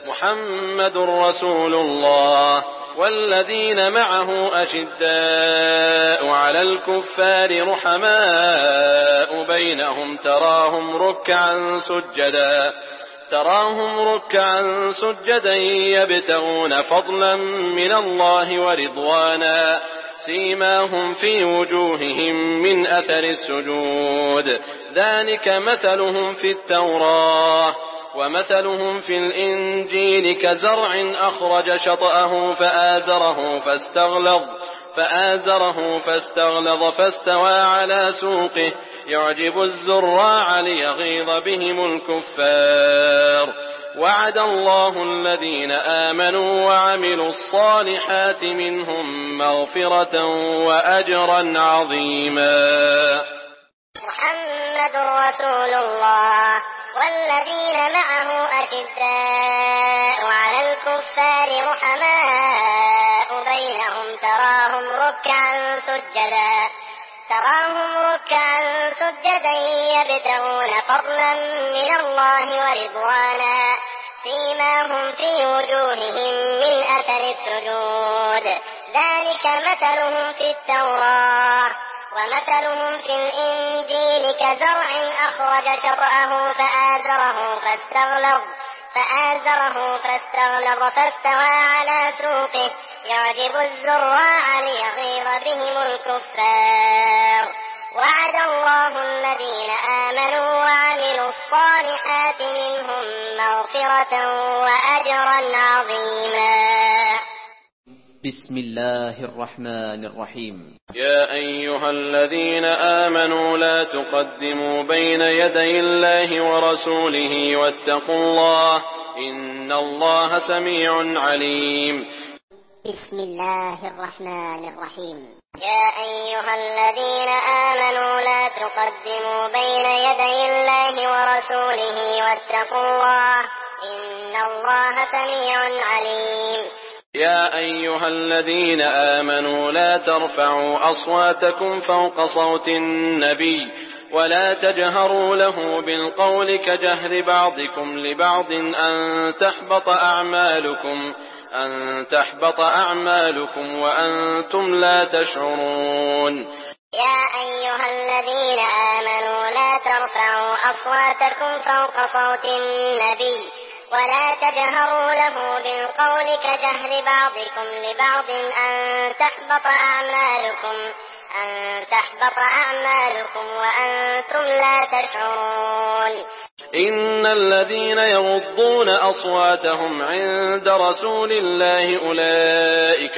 محمد رسول الله والذين معه أشداء على الكفار رحماء بينهم تراهم ركعا سجدا يبتغون فضلا من الله ورضوانا سيماهم في وجوههم من أثر السجود ذلك مثلهم في التوراة ومثلهم في الإنجيل كزرع أخرج شطأه فآزره فاستغلظ فاستوى على سوقه يعجب الزراع ليغيظ بهم الكفار وعد الله الذين آمنوا وعملوا الصالحات منهم مغفرة وأجرا عظيما. محمد رسول الله والذين معه أشداء على الكفار رحماء بينهم تراهم ركعا سجدا يبتغون فضلا من الله ورضوانا سيماهم في وجوههم من أثر السجود ذلك مثلهم في التوراة ومثلهم في الإنجيل كزرع أخرج شطأه فآزره فاستوى على سوقه يعجب الزراع ليغيظ بهم الكفار وعد الله الذين آمنوا وعملوا الصالحات منهم مغفرة وأجرا عظيما. بسم الله الرحمن الرحيم. يا أيها الذين آمنوا لا تقدموا بين يدي الله ورسوله واتقوا الله إن الله سميع عليم. بسم الله الرحمن الرحيم. يا أيها الذين آمنوا لا تقدموا بين يدي الله ورسوله واتقوا الله إن الله سميع عليم. يا أيها الذين آمنوا لا ترفعوا أصواتكم فوق صوت النبي ولا تجهروا له بالقول كجهر بعضكم لبعض أن تحبط أعمالكم وأنتم لا تشعرون. يا أيها الذين آمنوا لا ترفعوا أصواتكم فوق صوت النبي ولا تجهروا له بالقول كجهر بعضكم لبعض أن تحبط أعمالكم وأنتم لا تشعرون. إن الذين يغضون أصواتهم عند رسول الله أولئك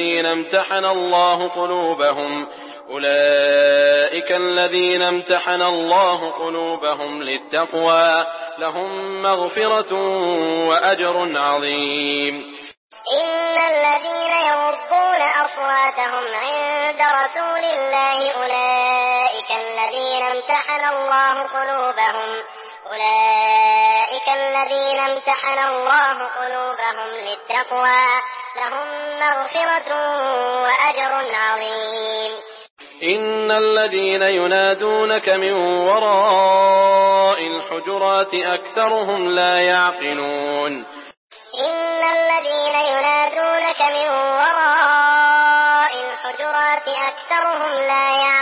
الذين امتحن الله قلوبهم للتقوى لهم مغفرة وأجر عظيم. إن الذين يغضون أصواتهم عند رسول الله أولئك الذين امتحن الله قلوبهم للتقوى لهم مغفرة وأجر عظيم. إن الذين ينادونك من وراء الحجرات أكثرهم لا يعقلون. إن الذين ينادونك من وراء الحجرات أكثرهم لا يعقلون.